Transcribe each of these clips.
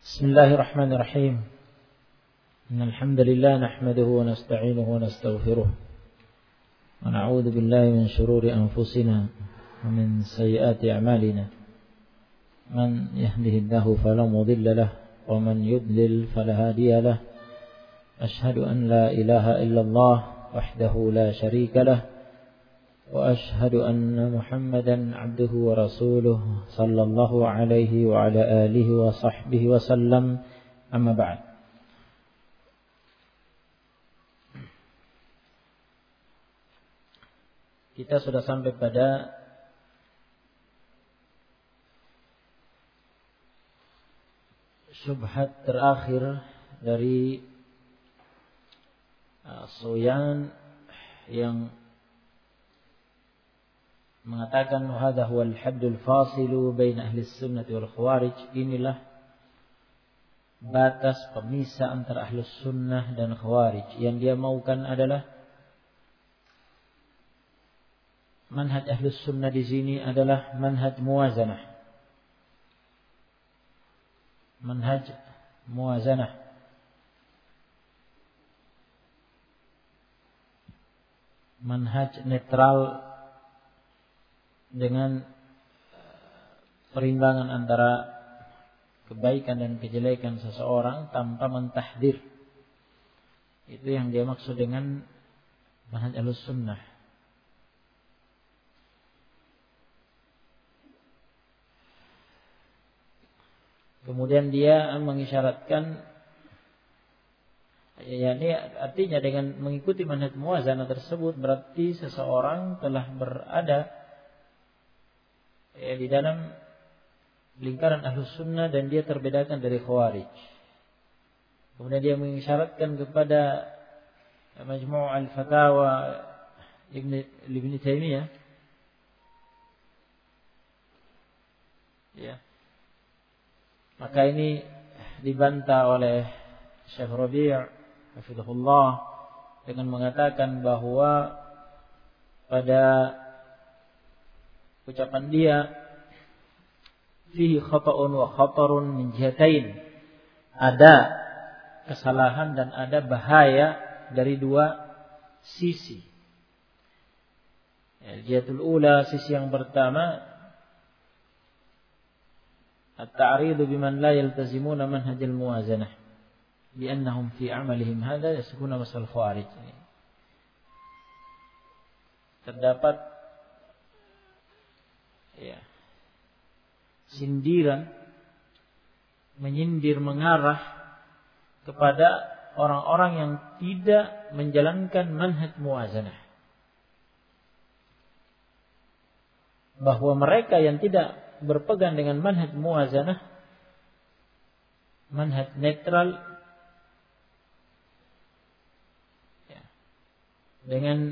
بسم الله الرحمن الرحيم إن الحمد لله نحمده ونستعينه ونستغفره ونعوذ بالله من شرور أنفسنا ومن سيئات أعمالنا من يهده الله فلا مضل له ومن يضلل فلا هادي له أشهد أن لا إله إلا الله وحده لا شريك له وأشهد أن محمدا عبده ورسوله صلى الله عليه وعلى آله وصحبه وسلم أما بعد. Kita sudah sampai pada syubhat terakhir dari Sufyan yang mengatakan hadza huwal haddul fasilu baina ahli sunnah wal khawarij, inilah batas pemisah antara ahli sunnah dan khawarij. Yang dia maukan adalah manhaj ahli sunnah di sini adalah manhaj muwazanah. Manhaj muwazanah. Manhaj netral dengan perimbangan antara kebaikan dan kejelekan seseorang tanpa mentahdir. Itu yang dia maksud dengan manhaj Ahlus Sunnah. Kemudian dia mengisyaratkan, yakni artinya dengan mengikuti manhaj muwazanah tersebut berarti seseorang telah berada di dalam lingkaran Ahlus Sunnah dan dia terbedakan dari Khawarij. Kemudian dia mengisyaratkan kepada Majmu' al-Fatawa Ibn Taimiyah, ya. Maka ini dibantah oleh Syekh Rabi' hafizahullah dengan mengatakan bahwa pada ucapan dia fihi khata'un wa khatarun min jihatain, ada kesalahan dan ada bahaya dari dua sisi. Jihatul ula, sisi yang pertama, at-ta'ridu biman la yaltazimuna manhajal muwazanah li'annahum fi amalihim hadha yasukuna masal khawarij. Terdapat sindiran, menyindir, mengarah kepada orang-orang yang tidak menjalankan manhaj muwazanah, bahwa mereka yang tidak berpegang dengan manhaj muwazanah, manhaj netral, dengan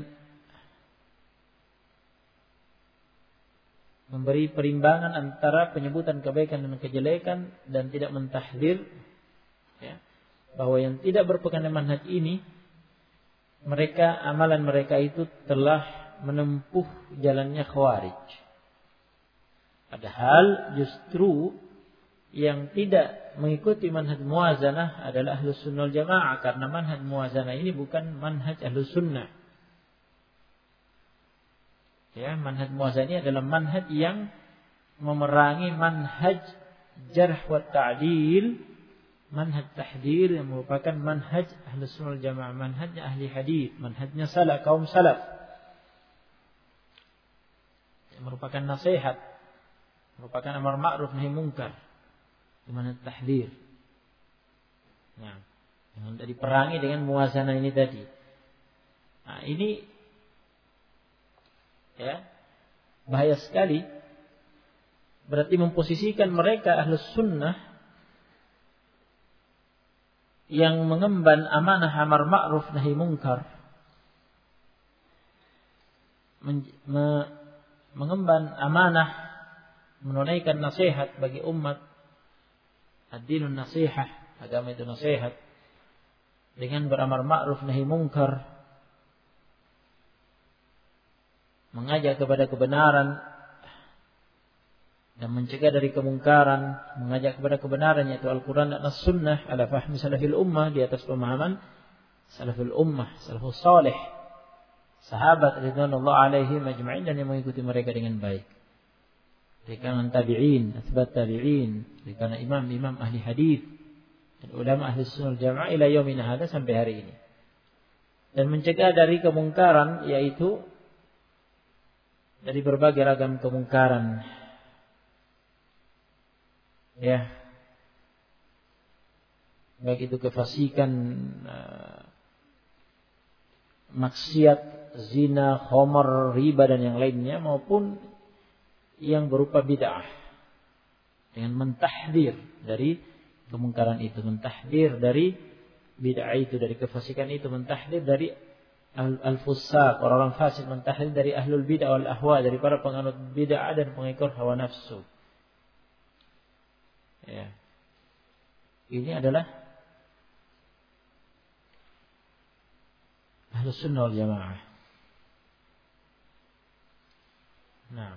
memberi perimbangan antara penyebutan kebaikan dan kejelekan dan tidak mentahdir, bahwa yang tidak berpegang dengan manhaj ini, mereka, amalan mereka itu telah menempuh jalannya Khawarij. Padahal justru yang tidak mengikuti manhaj muwazanah adalah Ahlus Sunnah wal Jamaah, karena manhaj muwazanah ini bukan manhaj Ahlus Sunnah. Manhaj muwazanah ini adalah manhaj yang memerangi manhaj jarh wa ta'dil, manhaj tahdir yang merupakan manhaj Ahlus Sunnah wal Jamaah, manhaj ahli hadis, manhajnya salaf, kaum salaf, yang merupakan nasihat, merupakan amar ma'ruf nahi munkar, manhaj tahdir. Nah, yang diperangi dengan muwazanah ini tadi. Nah, ini bahaya sekali. Berarti memposisikan mereka Ahlus Sunnah yang mengemban amanah amar ma'ruf nahi munkar, mengemban amanah menunaikan nasihat bagi umat. Ad-dinun nasihah, agama itu nasihat, dengan beramar ma'ruf nahi munkar, mengajak kepada kebenaran, dan mencegah dari kemungkaran, mengajak kepada kebenaran yaitu Al-Quran dan As-Sunnah ala fahmi salafil ummah, di atas pemahaman salafil ummah, salafus salih, sahabat radhiyallahu alaihim ajma'in, dan yang mengikuti mereka dengan baik dari kalangan tabi'in, atba' tabi'in, dari kalangan imam-imam ahli hadis dan ulama ahli sunnah jamaah ila yaumina hadza, sampai hari ini. Dan mencegah dari kemungkaran, yaitu dari berbagai ragam kemungkaran, ya, baik itu kefasikan, maksiat, zina, khamar, riba dan yang lainnya, maupun yang berupa bid'ah, dengan mentahdir dari kemungkaran itu, mentahdir dari bid'ah itu, dari kefasikan itu, mentahdir dari al-fusaq, orang-orang fasik, mentahdir dari ahlul bid'ah wal ahwa, dari para penganut bid'ah dan pengikut hawa nafsu. Ya. Ini adalah Ahlus Sunnah wal Jamaah. Nah,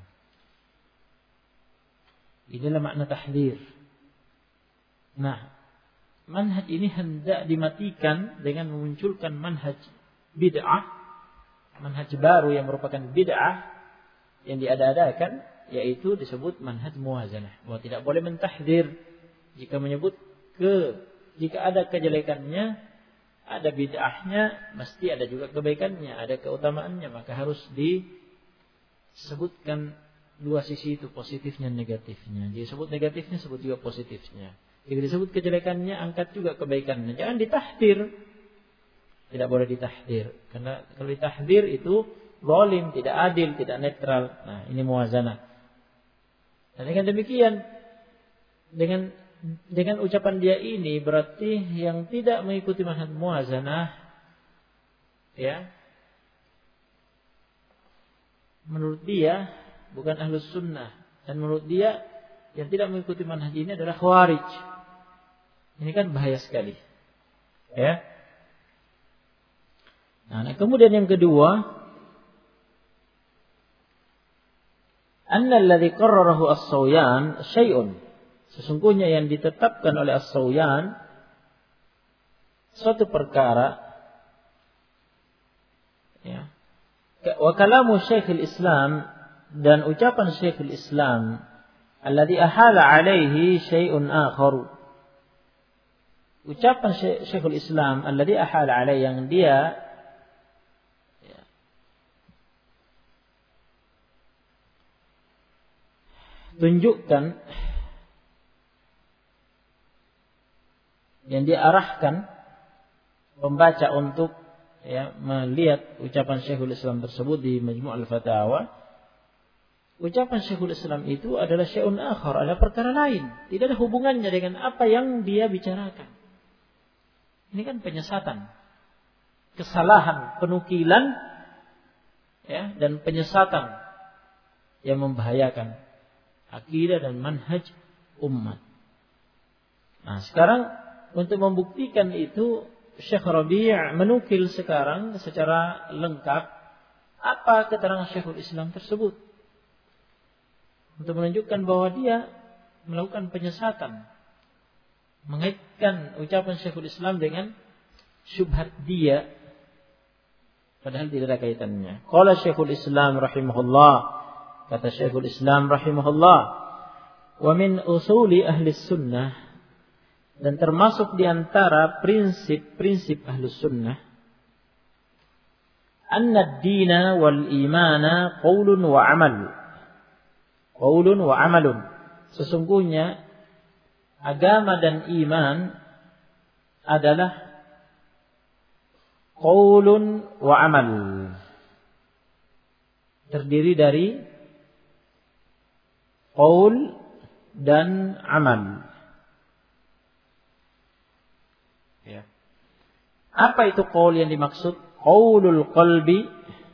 inilah makna tahdzir. Nah, manhaj ini hendak dimatikan dengan memunculkan manhaj bid'ah, manhaj baru yang merupakan bid'ah yang diada-adakan, yaitu disebut manhaj muwazanah. Bahwa tidak boleh mentahdzir jika menyebut jika ada kejelekannya, ada bid'ahnya, mesti ada juga kebaikannya, ada keutamaannya, maka harus disebutkan dua sisi itu, positifnya, negatifnya. Jika disebut negatifnya, sebut juga positifnya. Jika disebut kejelekannya, angkat juga kebaikannya. Jangan ditahdir. Tidak boleh ditahdir. Karena kalau ditahdir itu zalim, tidak adil, tidak netral. Nah, ini muwazanah. Dan dengan demikian, dengan ucapan dia ini berarti yang tidak mengikuti manhaj muwazanah, ya, menurut dia bukan ahlus sunnah, dan menurut dia yang tidak mengikuti manhaj ini adalah khawarij. Ini kan bahaya sekali, ya. Nah, kemudian yang kedua, anna alladhi qarrarahu as-Sawyan syai'un, sesungguhnya yang ditetapkan oleh As-Sawyan suatu perkara, ya. Wa kalamu Syekhul Islam, dan ucapan Syekhul Islam alladhi ahala alaihi syai'un akharu, ucapan Syekhul Islam alladhi ahala alaihi, yang dia tunjukkan, yang diarahkan pembaca untuk, ya, melihat ucapan Syekhul Islam tersebut di Majmu' al-Fatawa. Ucapan Syekhul Islam itu adalah syai'un akhar, ada perkara lain, tidak ada hubungannya dengan apa yang dia bicarakan. Ini kan penyesatan, kesalahan, penukilan, ya, dan penyesatan yang membahayakan akidah dan manhaj umat. Nah, sekarang untuk membuktikan itu, Syekh Rabi' menukil sekarang secara lengkap apa keterangan Syekhul Islam tersebut, untuk menunjukkan bahwa dia melakukan penyesatan, mengaitkan ucapan Syekhul Islam dengan syubhat dia, padahal tidak ada kaitannya. Qala Syekhul Islam rahimahullah, kata Syekhul Islam rahimahullah, wa min usuli ahli sunnah, dan termasuk di antara prinsip-prinsip ahli sunnah, anna ad-dina wal imana qaulun wa amal, qaulun wa amalun, sesungguhnya agama dan iman adalah qaulun wa amal, terdiri dari qaul dan amal. Ya. Apa itu qaul yang dimaksud? Qaulul qalbi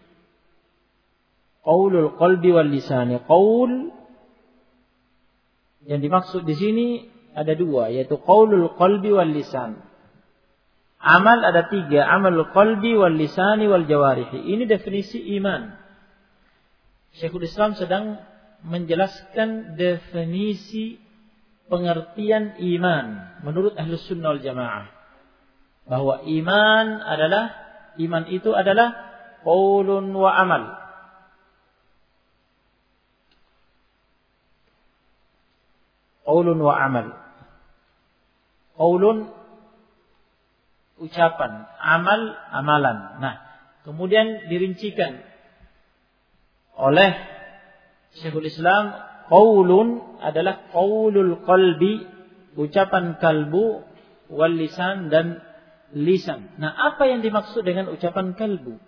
wal lisani. Qaul yang dimaksud di sini ada dua, yaitu qaulul qalbi wal lisan. Amal ada tiga, amalul qalbi wal lisani wal jawarihi. Ini definisi iman. Syekhul Islam sedang menjelaskan definisi pengertian iman menurut Ahlus Sunnah wal Jamaah. Bahwa iman itu adalah qaulun wa amal. Qaulun wa amal. Qaulun ucapan, amal amalan. Nah, kemudian dirincikan oleh Syekhul Islam, qaulun adalah qaulul qalbi, ucapan kalbu, wal lisan dan lisan. Nah, apa yang dimaksud dengan ucapan kalbu?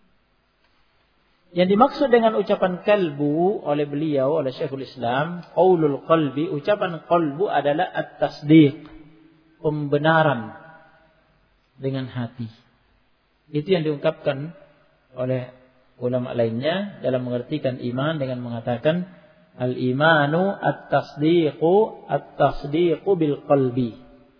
Yang dimaksud dengan ucapan kalbu oleh beliau, oleh Syekhul Islam, qaulul qalbi, ucapan qalbu adalah at-tasdiq, pembenaran dengan hati. Itu yang diungkapkan oleh ulama lainnya dalam mengertikan iman dengan mengatakan al-imanu at-tasdiqu bil qalbi.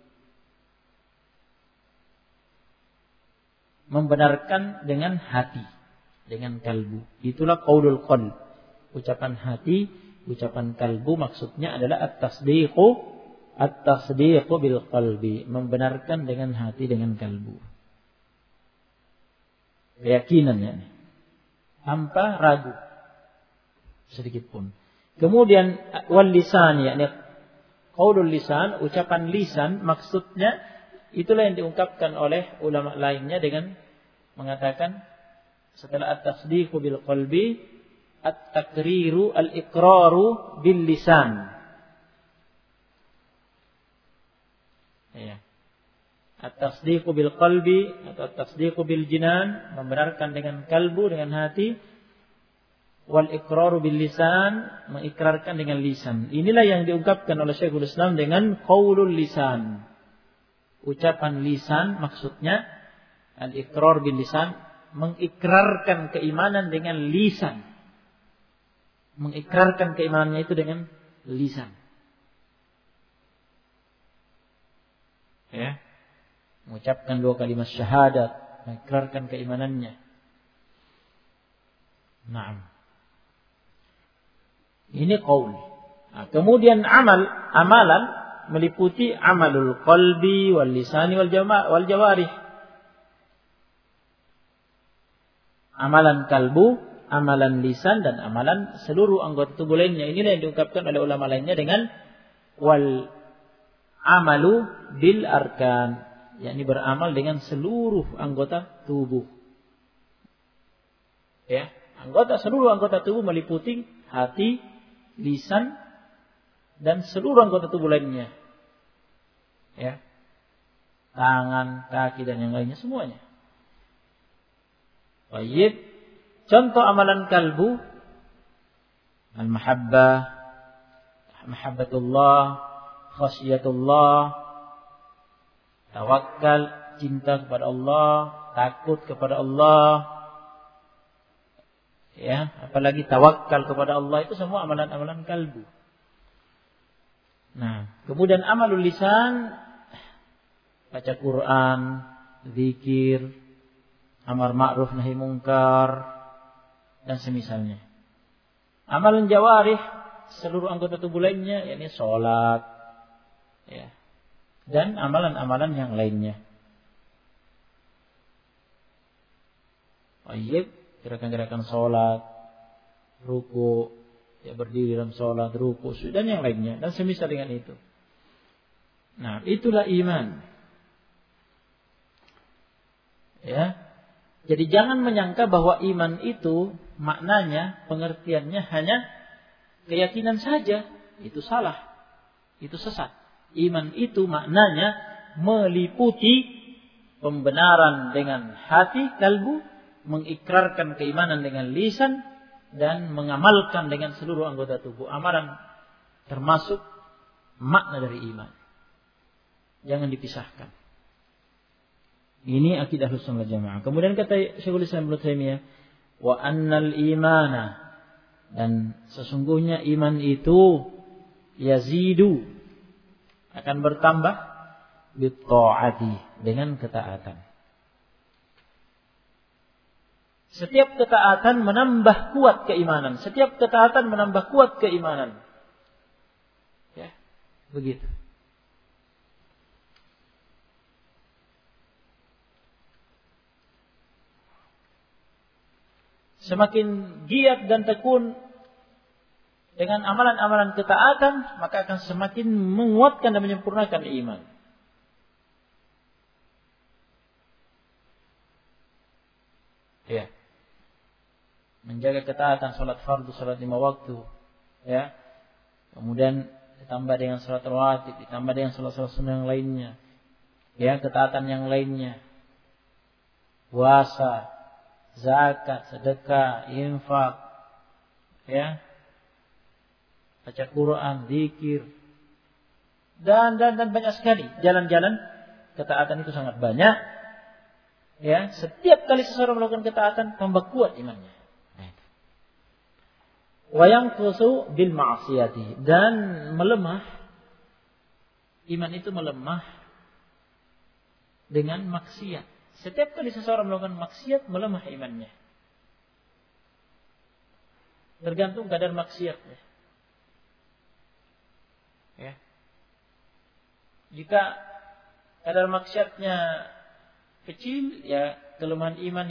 Membenarkan dengan hati, dengan kalbu. Itulah qaulul qalb. Ucapan hati, ucapan kalbu maksudnya adalah at-tasdiqu bil qalbi, membenarkan dengan hati, dengan kalbu. Keyakinannya tanpa ragu sedikit pun. Kemudian wal lisan, yakni qaulul lisan, ucapan lisan maksudnya itulah yang diungkapkan oleh ulama lainnya dengan mengatakan setelah at-tasdiqu bil qalbi at-taqriru al-iqraru bil lisan. Ya. At-tasdiqu bil qalbi atau at-tasdiqu bil jinan, membenarkan dengan kalbu, dengan hati, wal iqraru bil lisan, mengikrarkan dengan lisan. Inilah yang diungkapkan oleh Syekhul Islam dengan qaulul lisan. Ucapan lisan maksudnya al-iqrar bil lisan, mengikrarkan keimanan dengan lisan. Mengikrarkan keimanannya itu dengan lisan. Ya. Mengucapkan 2 kalimat syahadat, mengikrarkan keimanannya. Naam. Ini qaul. Nah, kemudian amalan meliputi amalul qalbi wal lisani wal jawarih. Amalan kalbu, amalan lisan dan amalan seluruh anggota tubuh lainnya. Inilah yang diungkapkan oleh ulama lainnya dengan wal amalu bil arkan, yakni beramal dengan seluruh anggota tubuh. Ya, seluruh anggota tubuh meliputi hati, lisan dan seluruh anggota tubuh lainnya. Ya. Tangan, kaki dan yang lainnya semuanya. Baik. Contoh amalan kalbu, al-mahabbah, mahabbatullah, khasyatullah, tawakkal, cinta kepada Allah, takut kepada Allah. Ya, apalagi tawakkal kepada Allah, itu semua amalan-amalan kalbu. Nah, kemudian amalul lisan, baca Quran, zikir, amar ma'ruf nahi mungkar dan semisalnya. Amalan jawarih, seluruh anggota tubuh lainnya, yakni salat, ya, dan amalan-amalan yang lainnya. Baik, gerakan-gerakan salat, ruku, ya, berdiri dalam salat, ruku, dan yang lainnya, dan semisal dengan itu. Nah, itulah iman. Ya. Jadi jangan menyangka bahwa iman itu maknanya, pengertiannya hanya keyakinan saja. Itu salah. Itu sesat. Iman itu maknanya meliputi pembenaran dengan hati, kalbu, mengikrarkan keimanan dengan lisan, dan mengamalkan dengan seluruh anggota tubuh. Amalan termasuk makna dari iman. Jangan dipisahkan. Ini akidah Ahlussunnah wal Jamaah. Kemudian kata Syekhul Islam Ibnu Taimiyah, wa annal imana, dan sesungguhnya iman itu yazidu, akan bertambah bitta'ati, dengan ketaatan. Setiap ketaatan menambah kuat keimanan. Setiap ketaatan menambah kuat keimanan. Ya, begitu. Semakin giat dan tekun dengan amalan-amalan ketaatan, maka akan semakin menguatkan dan menyempurnakan iman. Ya. Menjaga ketaatan salat fardu, salat 5 waktu, ya. Kemudian ditambah dengan salat rawatib, ditambah dengan salat-salat sunnah yang lainnya. Ya, ketaatan yang lainnya. Puasa, zakat, sedekah, infak, ya. Baca Quran, zikir. Dan banyak sekali jalan-jalan ketaatan itu sangat banyak. Ya, setiap kali seseorang melakukan ketaatan tambah kuat imannya. Wa yanqusu bil ma'siyati, dan melemah, iman itu melemah dengan maksiat. Setiap kali seseorang melakukan maksiat, melemah imannya. Tergantung kadar maksiatnya. Ya. Jika kadar maksiatnya kecil, ya kelemahan iman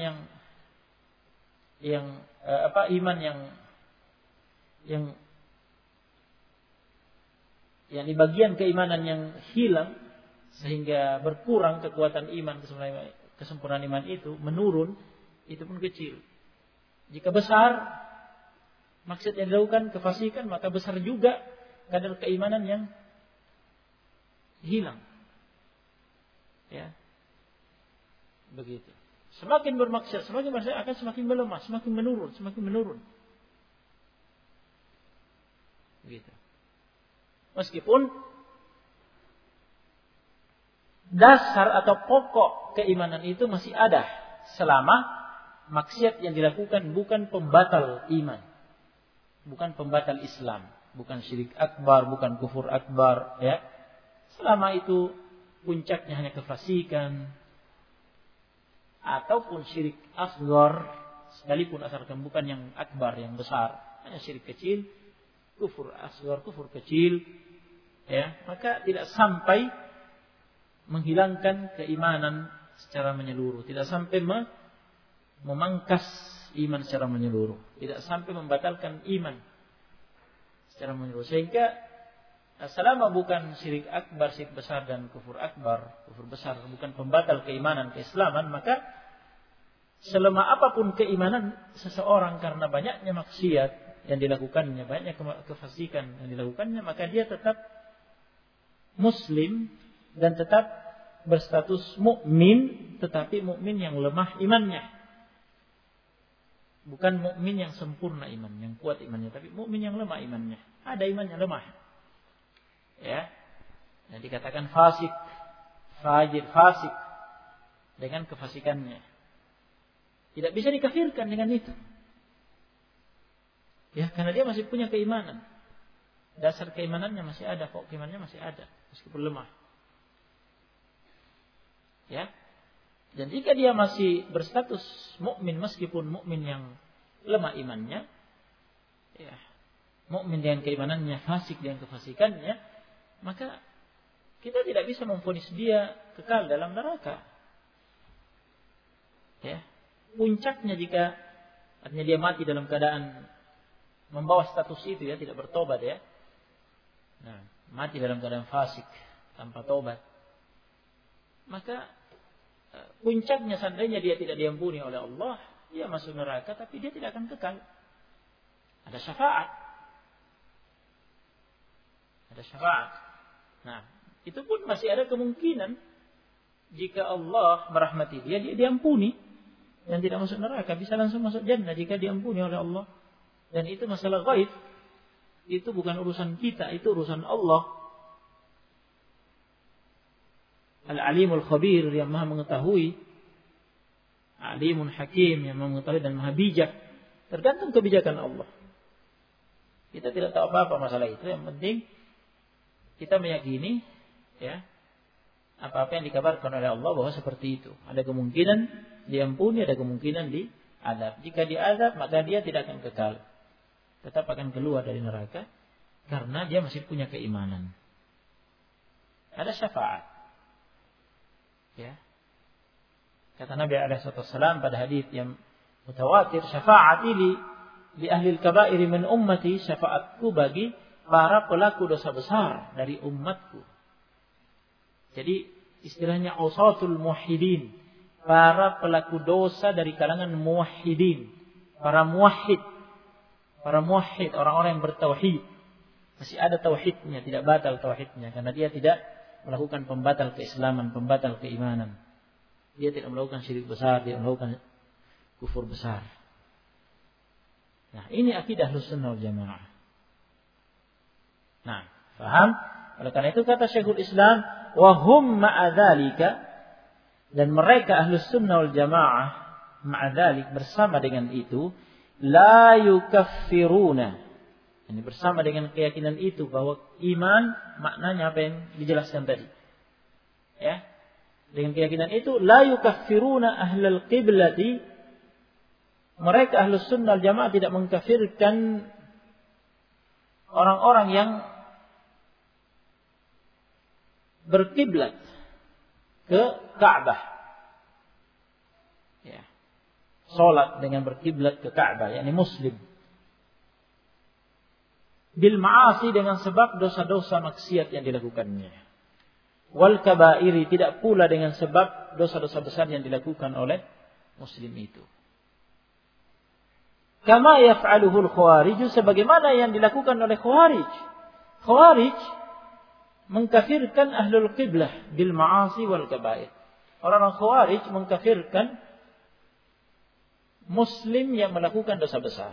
iman yang di bagian keimanan yang hilang sehingga berkurang kekuatan iman, kesempurnaan iman itu menurun, itu pun kecil. Jika besar maksud yang dilakukan kefasikan, maka besar juga kadar keimanan yang hilang. Ya. Begitu. Semakin bermaksiat, semakin bermaksiat akan semakin melemah, semakin menurun. Begitu. Meskipun dasar atau pokok keimanan itu masih ada selama maksiat yang dilakukan bukan pembatal iman, bukan pembatal Islam, bukan syirik akbar, bukan kufur akbar, ya. Selama itu puncaknya hanya kefasikan ataupun syirik asghar, sekalipun asalkan bukan yang akbar, yang besar, hanya syirik kecil, kufur asghar, kufur kecil, ya, maka tidak sampai menghilangkan keimanan secara menyeluruh, tidak sampai memangkas iman secara menyeluruh, tidak sampai membatalkan iman secara menyeluruh. Sehingga selama bukan syirik akbar, syirik besar dan kufur akbar, kufur besar bukan pembatal keimanan, keislaman, maka selemah apapun keimanan seseorang karena banyaknya maksiat yang dilakukannya, banyaknya kefasikan yang dilakukannya, maka dia tetap muslim dan tetap berstatus mukmin, tetapi mukmin yang lemah imannya. Bukan mukmin yang sempurna iman, yang kuat imannya, tapi mukmin yang lemah imannya. Ada iman yang lemah. Ya. Yang dikatakan fasik, fajir, fasik dengan kefasikannya. Tidak bisa dikafirkan dengan itu. Ya, karena dia masih punya keimanan. Dasar keimanannya masih ada, pokok keimanannya masih ada, meskipun lemah. Ya. Dan jika dia masih berstatus mukmin meskipun mukmin yang lemah imannya, ya, mukmin dengan keimanannya, fasik dengan kefasikannya, maka kita tidak bisa memvonis dia kekal dalam neraka. Ya. Puncaknya jika artinya dia mati dalam keadaan membawa status itu, ya, tidak bertobat, ya. Nah, mati dalam keadaan fasik tanpa tobat, maka puncaknya seandainya dia tidak diampuni oleh Allah, dia masuk neraka, tapi dia tidak akan kekal. Ada syafaat. Nah, itu pun masih ada kemungkinan jika Allah merahmati dia diampuni dan tidak masuk neraka, bisa langsung masuk jannah jika diampuni oleh Allah. Dan itu masalah gaib. Itu bukan urusan kita, itu urusan Allah. Al-Alimul Khabir, yang maha mengetahui. Alimun Hakim, yang maha mengetahui dan maha bijak. Tergantung kebijakan Allah. Kita tidak tahu apa-apa masalah itu. Yang penting kita meyakini, ya, apa-apa yang dikabarkan oleh Allah bahwa seperti itu. Ada kemungkinan diampuni, ada kemungkinan adab. Jika diazab, maka dia tidak akan kekal. Tetap akan keluar dari neraka karena dia masih punya keimanan. Ada syafaat. Ya. Kata Nabi SAW pada hadis yang mutawatir, syafaati li ahli al-kaba'ir min ummati, syafaatku bagi para pelaku dosa besar dari umatku. Jadi istilahnya usatul muwahhidin, para pelaku dosa dari kalangan muwahhidin, para muwahhid, orang-orang yang bertauhid. Masih ada tauhidnya, tidak batal tauhidnya karena dia tidak melakukan pembatal keislaman, pembatal keimanan. Dia tidak melakukan syirik besar, dia melakukan kufur besar. Nah, ini akidah Ahlussunnah wal Jamaah. Nah, paham? Oleh karena itu kata Syekhul Islam, wa hum ma'a dzalika, dan mereka Ahlussunnah wal Jamaah ma'a dzalik, bersama dengan itu, la yukaffiruna. Ini bersama dengan keyakinan itu bahwa iman maknanya apa yang dijelaskan tadi. Ya. Dengan keyakinan itu la yukaffiruna ahlal qiblati, mereka Ahlus Sunnah wal Jamaah tidak mengkafirkan orang-orang yang berkiblat ke Ka'bah. Ya. Salat dengan berkiblat ke Ka'bah, yakni muslim. Bil ma'asi, dengan sebab dosa-dosa maksiat yang dilakukannya. Wal kaba'iri, tidak pula dengan sebab dosa-dosa besar yang dilakukan oleh muslim itu. Kama yaf'aluhul khawarij, sebagaimana yang dilakukan oleh khawarij. Khawarij mengkafirkan ahlul qiblah bil ma'asi wal kaba'ir. Orang-orang khawarij mengkafirkan muslim yang melakukan dosa besar.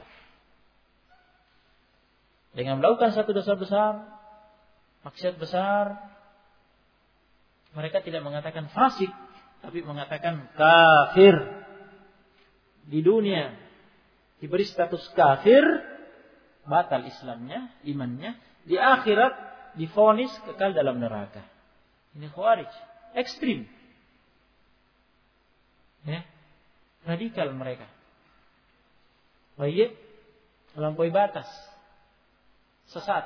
Dengan melakukan satu dosa besar, maksiat besar, mereka tidak mengatakan fasik, tapi mengatakan kafir. Di dunia diberi status kafir, batal Islamnya, imannya. Di akhirat divonis kekal dalam neraka. Ini khawarij, ekstrim. Ya, radikal mereka. Baik, melampaui batas, sesat.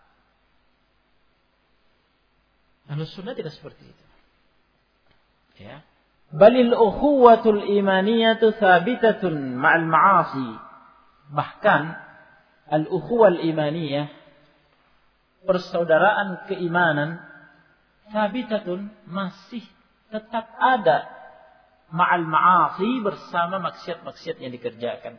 Ahlussunnah tidak seperti itu. Ya. Balil ukhuwatul imaniyatu thabitatun ma'al ma'asi. Bahkan al-ukhuwal imaniyah, persaudaraan keimanan, thabitatun, masih tetap ada ma'al ma'asi, bersama maksiat-maksiat yang dikerjakan.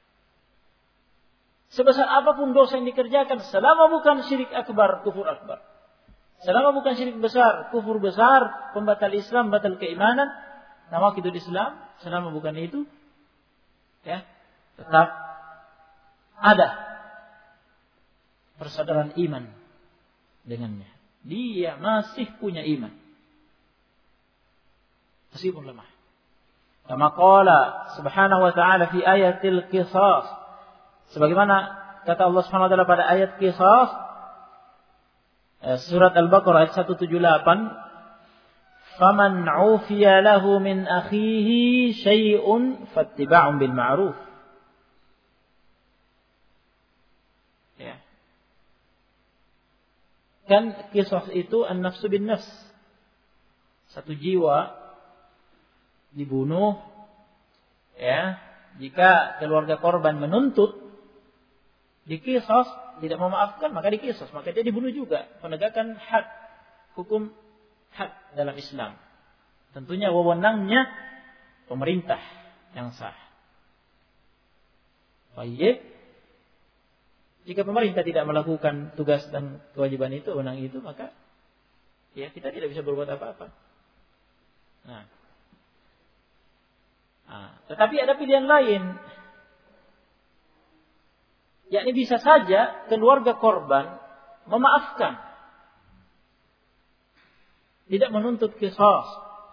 Sebesar apapun dosa yang dikerjakan, selama bukan syirik akbar, kufur akbar, selama bukan syirik besar, kufur besar, pembatal Islam, batal keimanan, nawaqidul Islam, selama bukan itu, ya, tetap ada persaudaraan iman dengannya. Dia masih punya iman, meskipun lemah. Kama qala subhanahu wa ta'ala fi ayatil qisas, sebagaimana kata Allah Subhanahu wa taala pada ayat qisas, surat Al-Baqarah ayat 178, faman 'ufiya lahu min akhihi syai'un fattiba'un bil ma'ruf. Ya. Kan qisas itu an-nafsu bin nafs. Satu jiwa dibunuh, ya, jika keluarga korban menuntut diqisas, tidak memaafkan, maka diqisas, maka dia dibunuh juga. Penegakan had, hukum had dalam Islam. Tentunya wewenangnya pemerintah yang sah. Baik. Jika pemerintah tidak melakukan tugas dan kewajiban itu, wewenang itu, maka ya kita tidak bisa berbuat apa-apa. Tetapi ada pilihan lain. Yakni bisa saja keluarga korban memaafkan, tidak menuntut qisas.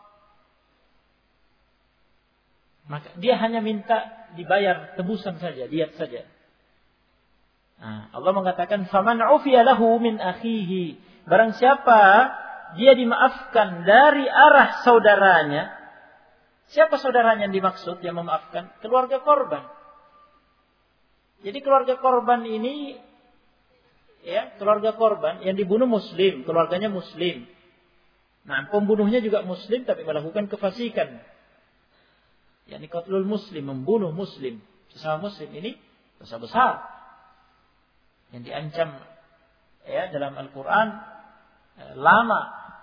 Maka dia hanya minta dibayar tebusan saja, diyat saja. Allah mengatakan faman 'ufiya lahu min akhihi, barang siapa dia dimaafkan dari arah saudaranya Siapa saudaranya yang dimaksud yang memaafkan? Keluarga korban. Jadi keluarga korban ini, ya, keluarga korban yang dibunuh muslim, keluarganya muslim. Nah, pembunuhnya juga muslim tapi melakukan kefasikan. Yani qatlul muslim, membunuh muslim, sesama muslim, ini dosa besar yang diancam ya dalam Al-Qur'an lama,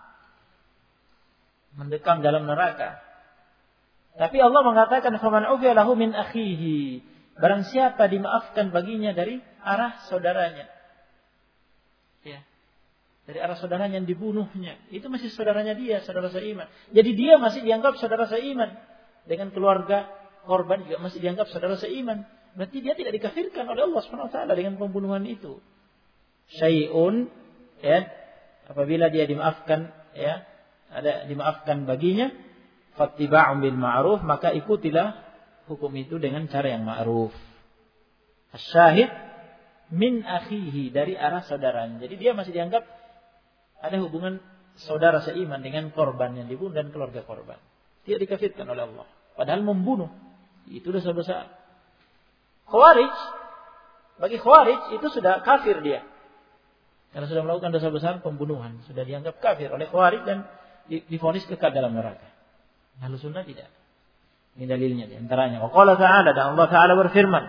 mendekam dalam neraka. Tapi Allah mengatakan faman ufiya lahu min akhihi, barang siapa dimaafkan baginya dari arah saudaranya. Ya. Dari arah saudaranya yang dibunuhnya, itu masih saudaranya dia, saudara seiman. Jadi dia masih dianggap saudara seiman. Dengan keluarga korban juga masih dianggap saudara seiman. Berarti dia tidak dikafirkan oleh Allah SWT dengan pembunuhan itu. Syai'un, ya, apabila dia dimaafkan, ya, ada dimaafkan baginya, fattiba'un bil ma'ruf, maka ikutilah hukum itu dengan cara yang ma'ruf. Asyahid min akhihi, dari arah saudaranya. Jadi dia masih dianggap ada hubungan saudara seiman dengan korban yang dibunuh dan keluarga korban. Tidak dikafirkan oleh Allah. Padahal membunuh itu dosa besar. Khawarij, bagi Khawarij itu sudah kafir dia. Karena sudah melakukan dosa besar pembunuhan, sudah dianggap kafir oleh Khawarij dan divonis kekal dalam neraka. Ahlus Sunnah tidak. Ini dalilnya di antaranya. Wa qala ta'ala, dan Allah Ta'ala berfirman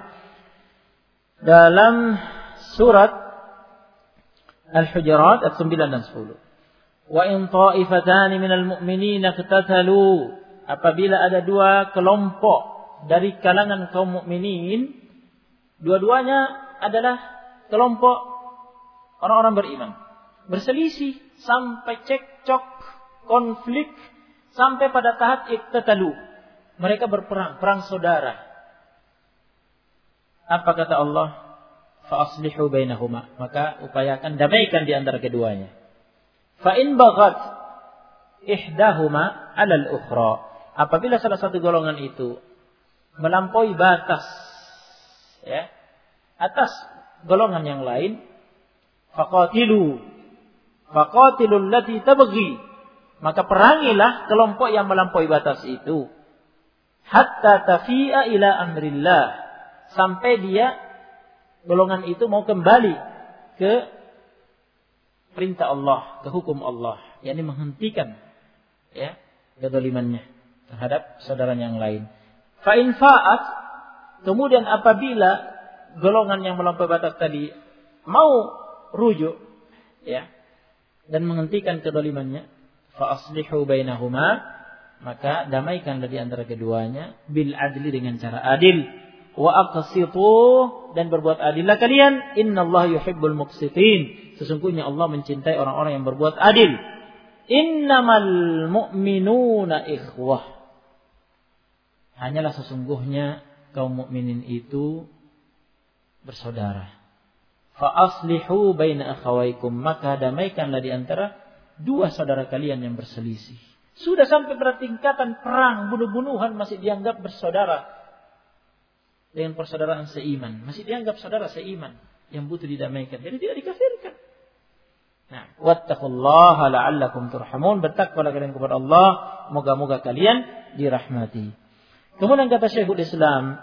dalam surat Al-Hujurat ayat 9 dan 10. Wa in ta'ifatani minal mu'minina iqtatalu, apabila ada dua kelompok dari kalangan kaum mukminin, dua-duanya adalah kelompok orang-orang beriman, berselisih sampai cekcok, konflik, sampai pada tahap iqtatalu, mereka berperang, perang saudara. Apa kata Allah? Fa aslihu bainahuma, maka upayakan damaikan di antara keduanya. Fa in baghat ihdahuma 'ala al-ukhra, apabila salah satu golongan itu melampaui batas, ya, atas golongan yang lain, faqatilul lati tabghi, maka perangilah kelompok yang melampaui batas itu, hatta tafi'a ila amrillah, sampai dia golongan itu mau kembali ke perintah Allah, ke hukum Allah, yakni menghentikan, ya, kezalimannya terhadap saudara yang lain. Fa in fa'at, kemudian apabila golongan yang melampaui batas tadi mau rujuk, ya, dan menghentikan kezalimannya, fa aslihu bainahuma, maka damaikanlah di antara keduanya, bil adli, dengan cara adil, wa aqsitu, dan berbuat adillah kalian, innallaha yuhibbul muqsitin, sesungguhnya Allah mencintai orang-orang yang berbuat adil. Innamal mu'minuna ikhwah, hanyalah sesungguhnya kaum mukminin itu bersaudara. Fa aslihu baina akhawaykum, maka damaikanlah di antara dua saudara kalian yang berselisih. Sudah sampai pada tingkatan perang, bunuh-bunuhan, masih dianggap bersaudara dengan persaudaraan seiman, masih dianggap saudara seiman yang butuh didamaikan. Jadi tidak dikafirkan. Nah, wattaqullaha la'allakum turhamun, bertakwalah kalian kepada Allah, moga-moga kalian dirahmati. Kemudian kata Syekhul Islam,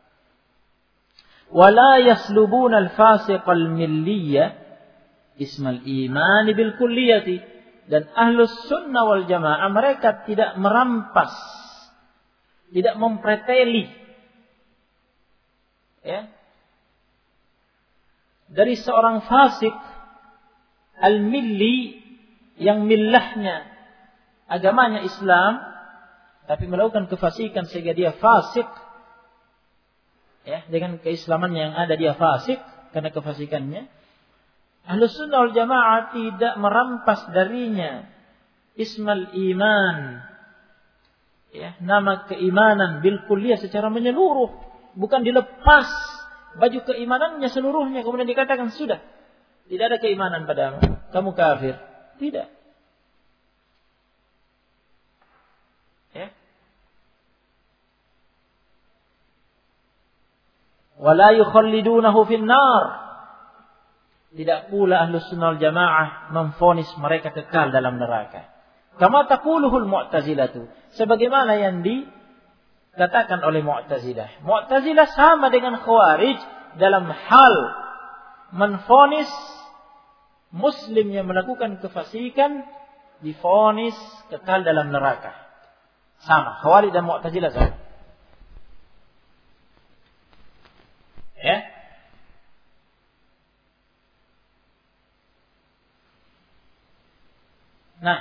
wala yaslubuna al-fasiqal milliyya ismal iman bil kulliyati, dan ahlus sunnah wal jamaah mereka tidak merampas, tidak mempreteli, ya, dari seorang fasik al-milli, yang millahnya agamanya Islam tapi melakukan kefasikan sehingga dia fasik, ya, dengan keislamannya yang ada dia fasik karena kefasikannya. Ahlus sunnah wal jamaah tidak merampas darinya ismal iman, ya, nama keimanan bil kulliyah, secara menyeluruh, bukan dilepas baju keimanannya seluruhnya kemudian dikatakan sudah tidak ada keimanan padamu, kamu kafir. Tidak. Ya. Wala yukhallidunahu finnar. Tidak pula ahlus sunnah wal jamaah memvonis mereka kekal dalam neraka. Kama taquluhul mu'tazilatu, sebagaimana yang dikatakan oleh Mu'tazilah. Mu'tazilah sama dengan Khawarij dalam hal menvonis muslim yang melakukan kefasikan divonis kekal dalam neraka. Sama, Khawarij dan Mu'tazilah sama. Ya. Nah,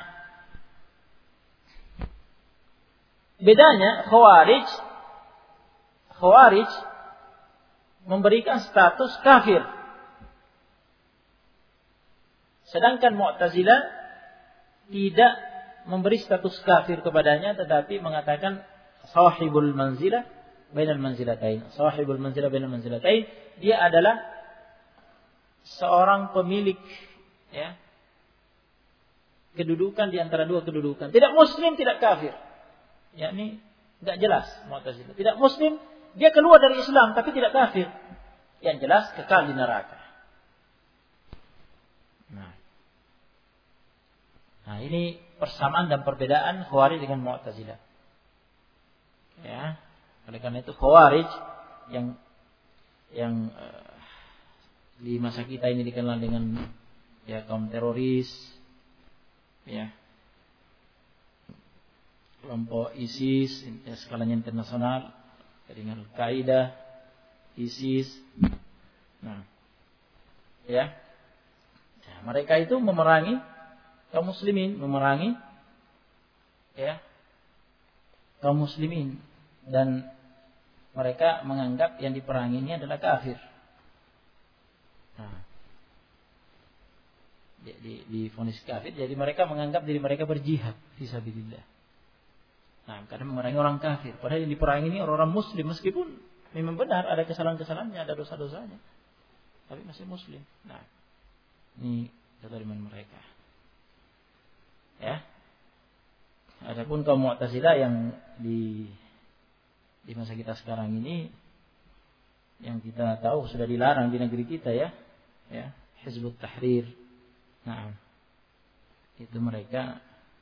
bedanya Khawarij memberikan status kafir. Sedangkan Mu'tazilah tidak memberi status kafir kepadanya, tetapi mengatakan sahibul manzilah bainal manzilatain. Sahibul manzilah bainal manzilatain, dia adalah seorang pemilik, ya, kedudukan di antara dua kedudukan. Tidak muslim, tidak kafir. Yakni enggak jelas Mu'tazilah. Tidak muslim, dia keluar dari Islam tapi tidak kafir. Yang jelas kekal di neraka. Nah, ini persamaan dan perbedaan Khawarij dengan Mu'tazilah. Ya, oleh karena itu Khawarij yang di masa kita ini dikenal dengan ya kaum teroris, ya, kelompok ISIS, ya, skalanya internasional, dengan Al-Qaeda, ISIS. Nah, ya, mereka itu memerangi kaum muslimin, ya, kaum muslimin, dan mereka menganggap yang diperangi ini adalah kafir. Nah, divonis kafir, jadi mereka menganggap diri mereka berjihad fisabilillah. Nah, karena memerangi orang kafir, padahal yang diperangi ini orang-orang muslim, meskipun memang benar ada kesalahan-kesalahannya, ada dosa-dosanya, tapi masih muslim. Nah, ini kezaliman mereka. Ya. Adapun kaum Mu'tazilah yang di masa kita sekarang ini, yang kita tahu sudah dilarang di negeri kita, ya, Hizbut Tahrir. Nah, itu mereka,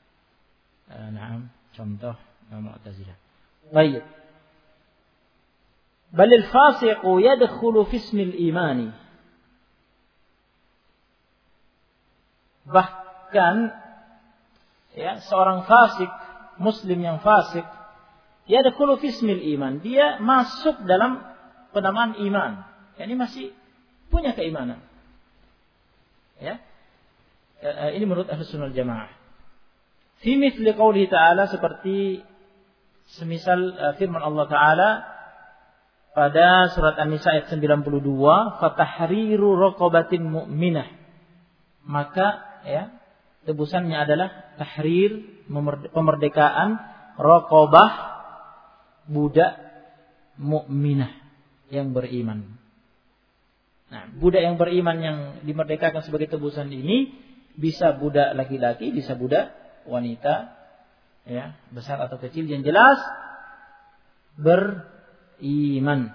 contoh Mu'tazilah. Baik. Balil fasiqu yadkhulu fi ismil imani. Bahkan, ya, seorang fasik, muslim yang fasik, yadkhulu fi ismil iman, dia masuk dalam penamaan iman. Yani masih punya keimanan. Ya. Ini menurut Ahlus Sunnah wal Jamaah. Fi mithli qoulihi ta'ala, seperti semisal firman Allah Ta'ala pada surat An-Nisa ayat 92, fatahriru raqabatin mu'minah. Maka, ya, tebusannya adalah tahrir, pemerdekaan, raqabah, budak mukminah yang beriman. Nah, budak yang beriman yang dimerdekakan sebagai tebusan ini bisa budak laki-laki, bisa budak wanita, ya, besar atau kecil, yang jelas beriman.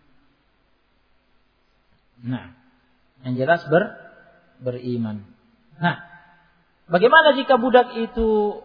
Nah, yang jelas beriman. Nah, bagaimana jika budak itu,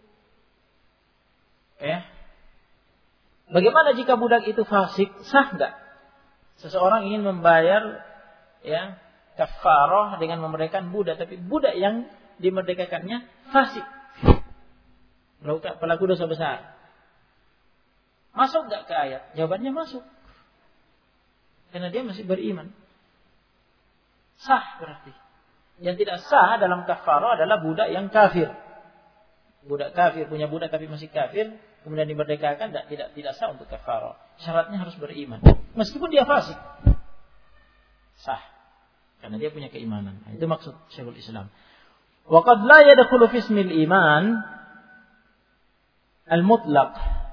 ya, bagaimana jika budak itu fasik? Sah enggak? Seseorang ingin membayar, ya, kafarah dengan memerdekakan budak, tapi budak yang dimerdekakannya fasik, pelaku dosa besar. Masuk enggak ke ayat? Jawabannya masuk. Karena dia masih beriman. Sah berarti. Yang tidak sah dalam kafarah adalah budak yang kafir. Budak kafir, punya budak tapi masih kafir, kemudian dimerdekakan, tidak sah untuk kafarah. Syaratnya harus beriman. Meskipun dia fasik, sah. Karena dia punya keimanan. Nah, itu maksud Syekhul Islam. Wa qad la yadkhulu fi ismil iman al-mutlaq.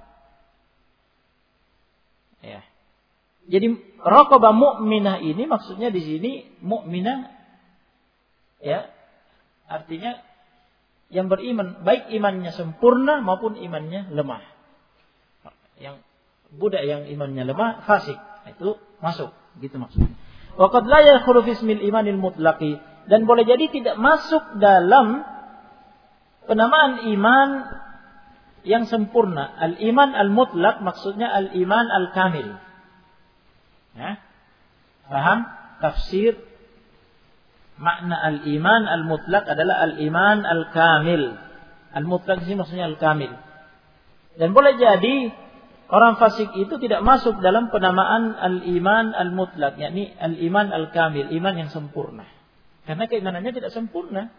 Ya. Jadi raqabah mukminah ini maksudnya di sini mukminah, ya, artinya yang beriman, baik imannya sempurna maupun imannya lemah. Yang budak yang imannya lemah, fasik, itu masuk, gitu maksudnya. Wa qad la yadkhulu fi ismil imanil mutlaqi, dan boleh jadi tidak masuk dalam penamaan iman yang sempurna. Al-iman al-mutlak maksudnya al-iman al-kamil. Ya. Paham? Tafsir makna al-iman al-mutlak adalah al-iman al-kamil. Al-mutlak ini maksudnya al-kamil. Dan boleh jadi orang fasik itu tidak masuk dalam penamaan al-iman al-mutlak, yakni al-iman al-kamil, iman yang sempurna. Karena keimanannya tidak sempurna.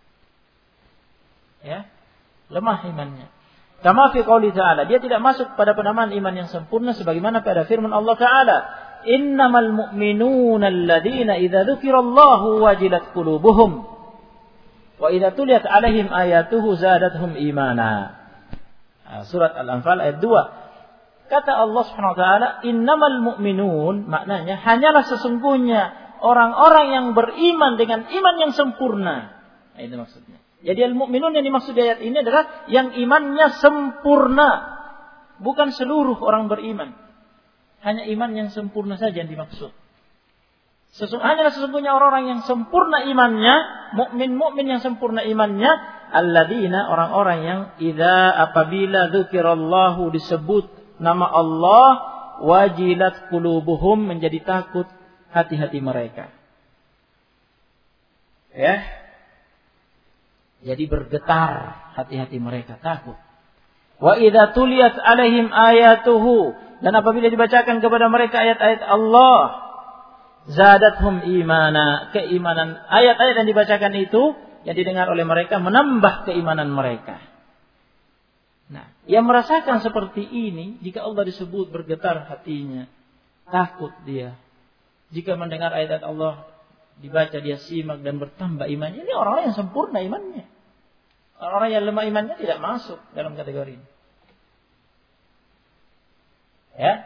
Ya. Lemah imannya. Kama fi qouli ta'ala, dia tidak masuk pada penamaan iman yang sempurna sebagaimana pada firman Allah Ta'ala, "Innamal mu'minuna alladziina idza dzukirallahu wajilat qulubuhum wa idza tuliyat 'alaihim ayatuhu zadatuhum imana." Surat Al-Anfal ayat 2. Kata Allah Subhanahu wa taala, "Innamal mu'minun", maknanya hanyalah sesungguhnya orang-orang yang beriman dengan iman yang sempurna. Nah, itu maksudnya. Jadi al-mu'minun yang dimaksud di ayat ini adalah yang imannya sempurna, bukan seluruh orang beriman. Hanya iman yang sempurna saja yang dimaksud. Hanyalah sesungguhnya orang-orang yang sempurna imannya, mukmin yang sempurna imannya, alladzina, orang-orang yang apabila dzukirallahu, disebut nama Allah, wajilat qulubuhum, menjadi takut hati-hati mereka. Ya. Jadi bergetar hati-hati mereka, takut. Wa idza tuliyat alaihim ayatuhu, dan apabila dibacakan kepada mereka ayat-ayat Allah, zadathum imana, keimanan. Ayat-ayat yang dibacakan itu yang didengar oleh mereka menambah keimanan mereka. Nah, yang merasakan seperti ini, jika Allah disebut bergetar hatinya, takut dia. Jika mendengar ayat Allah dibaca, dia simak dan bertambah imannya. Ini orang-orang yang sempurna imannya. Orang-orang yang lemah imannya tidak masuk dalam kategori ini. Ya.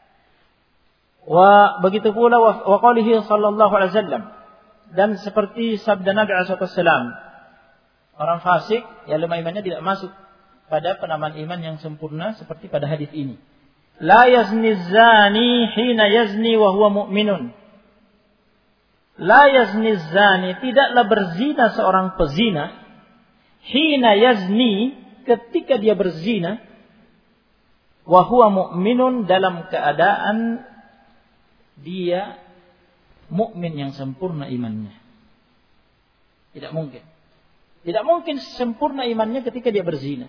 Begitu pula wa qalihi sallallahu alaihi wasallam, dan seperti sabda Nabi sallallahu alaihi wasallam, orang fasik yang lemah imannya tidak masuk pada penamaan iman yang sempurna seperti pada hadis ini. La yazni zani hina yazni wa huwa mu'minun. La yazni zani, tidaklah berzina seorang pezina, hina yazni, ketika dia berzina, wa huwa mu'minun, dalam keadaan dia mukmin yang sempurna imannya. Tidak mungkin. Tidak mungkin sempurna imannya ketika dia berzina.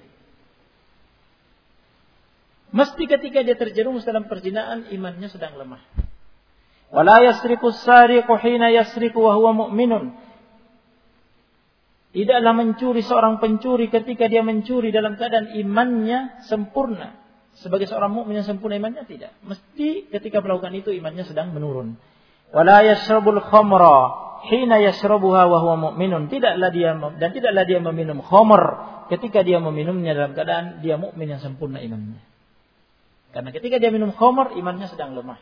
Mesti ketika dia terjerumus dalam perzinaan, imannya sedang lemah. Wala yasriqu as-sariqu hina yasriqu wa huwa mu'minun. Tidaklah mencuri seorang pencuri ketika dia mencuri dalam keadaan imannya sempurna. Sebagai seorang mukmin yang sempurna imannya, tidak. Mesti ketika melakukan itu imannya sedang menurun. Wala yashrabul khamra hina yashrabuha wa huwa mu'minun. Tidaklah dia meminum khamr ketika dia meminumnya dalam keadaan dia mukmin yang sempurna imannya. Karena ketika dia minum khamr, imannya sedang lemah.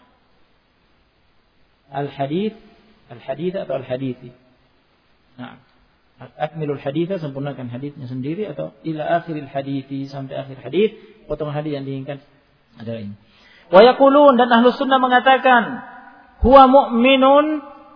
Al-hadith atau al-hadithi. Nah, akmilul haditha, sempurnakan hadithnya sendiri, atau ila akhiril hadithi, sampai akhir hadith. Potongan hadith yang diinginkan adalah ini. Wa yaqulun, dan ahlus sunnah mengatakan, huwa mu'minun,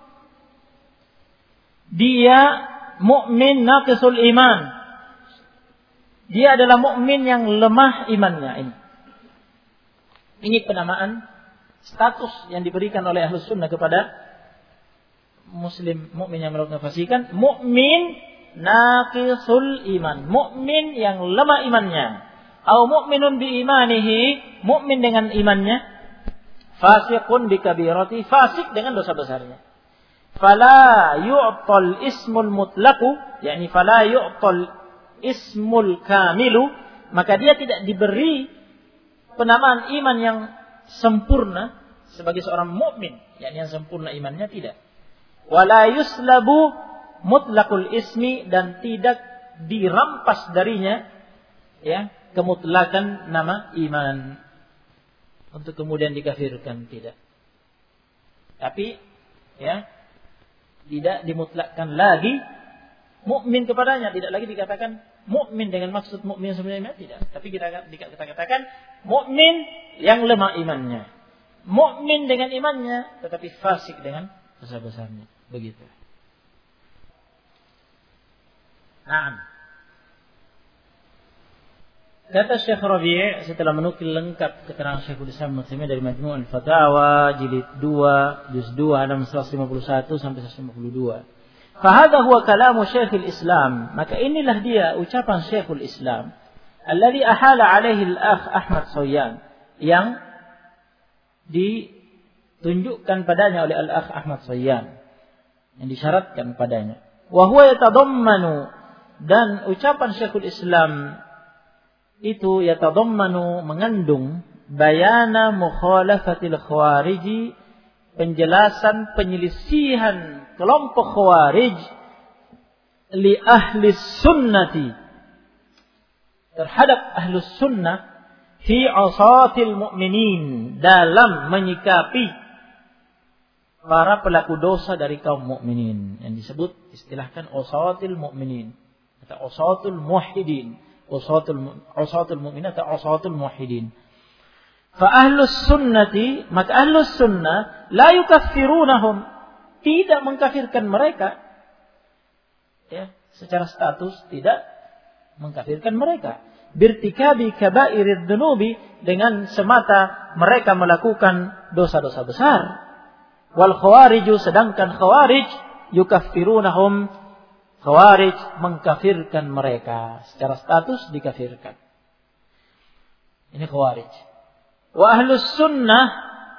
dia mukmin naqisul iman. Dia adalah mukmin yang lemah imannya. Ini penamaan status yang diberikan oleh ahlus sunnah kepada muslim mukmin yang melakukan fasikan, mukmin naqisul iman, mukmin yang lemah imannya, atau mukminun bi imanihi, mukmin dengan imannya, fasiqun bi kabirati, fasik dengan dosa besarnya. Fala yu'tal ismul mutlaqu, yakni fala yu'tal ismul kamilu, maka dia tidak diberi penamaan iman yang sempurna sebagai seorang mukmin, yakni yang sempurna imannya, tidak. Wala yuslabu mutlaqul ismi, dan tidak dirampas darinya ya kemutlakan nama iman untuk kemudian dikafirkan, tidak. Tapi ya tidak dimutlakkan lagi mukmin kepadanya, tidak lagi dikatakan mukmin dengan maksud mukmin sebenarnya, tidak. Tapi kita katakan mukmin yang lemah imannya, mukmin dengan imannya tetapi fasik dengan dosa-dosanya, begitu. Naam. Kata Syekh Rabi' setelah menukil lengkap keterangan Syekhul Islam Ibnu Taimiyah dari Majmu' al-Fatawa jilid 2 juz 2 halaman 151 sampai 152. Fahadha huwa kalamu Syekhul Islam, maka inilah dia ucapan Syekhul Islam alladhi ahala alaihi al-akh Ahmad Soyan, yang ditunjukkan padanya oleh al-akh Ahmad Soyan, yang disyaratkan padanya. Wa huwa yatadammanu, dan ucapan Syekhul Islam itu yatadammanu, mengandung bayana mukhalafatil khawariji, penjelasan penyelisihan kelompok khawarij li ahli sunnati, terhadap ahli sunnah, fi asatil mu'minin, dalam menyikapi para pelaku dosa dari kaum mukminin, yang disebut istilahkan asatil mu'minin atau asatul muwahhidin, asatul mu'minin atau asatul muwahhidin. Fa ahlus sunnati, maka ahlus sunnah la yukaffirunahum, tidak mengkafirkan mereka, ya, secara status tidak mengkafirkan mereka. Birtikabi kabairid dunubi, dengan semata mereka melakukan dosa-dosa besar. Wal khawariju, sedangkan khawarij yukaffirunahum, khawarij mengkafirkan mereka, secara status dikafirkan. Ini khawarij. Wa ahlus sunnah,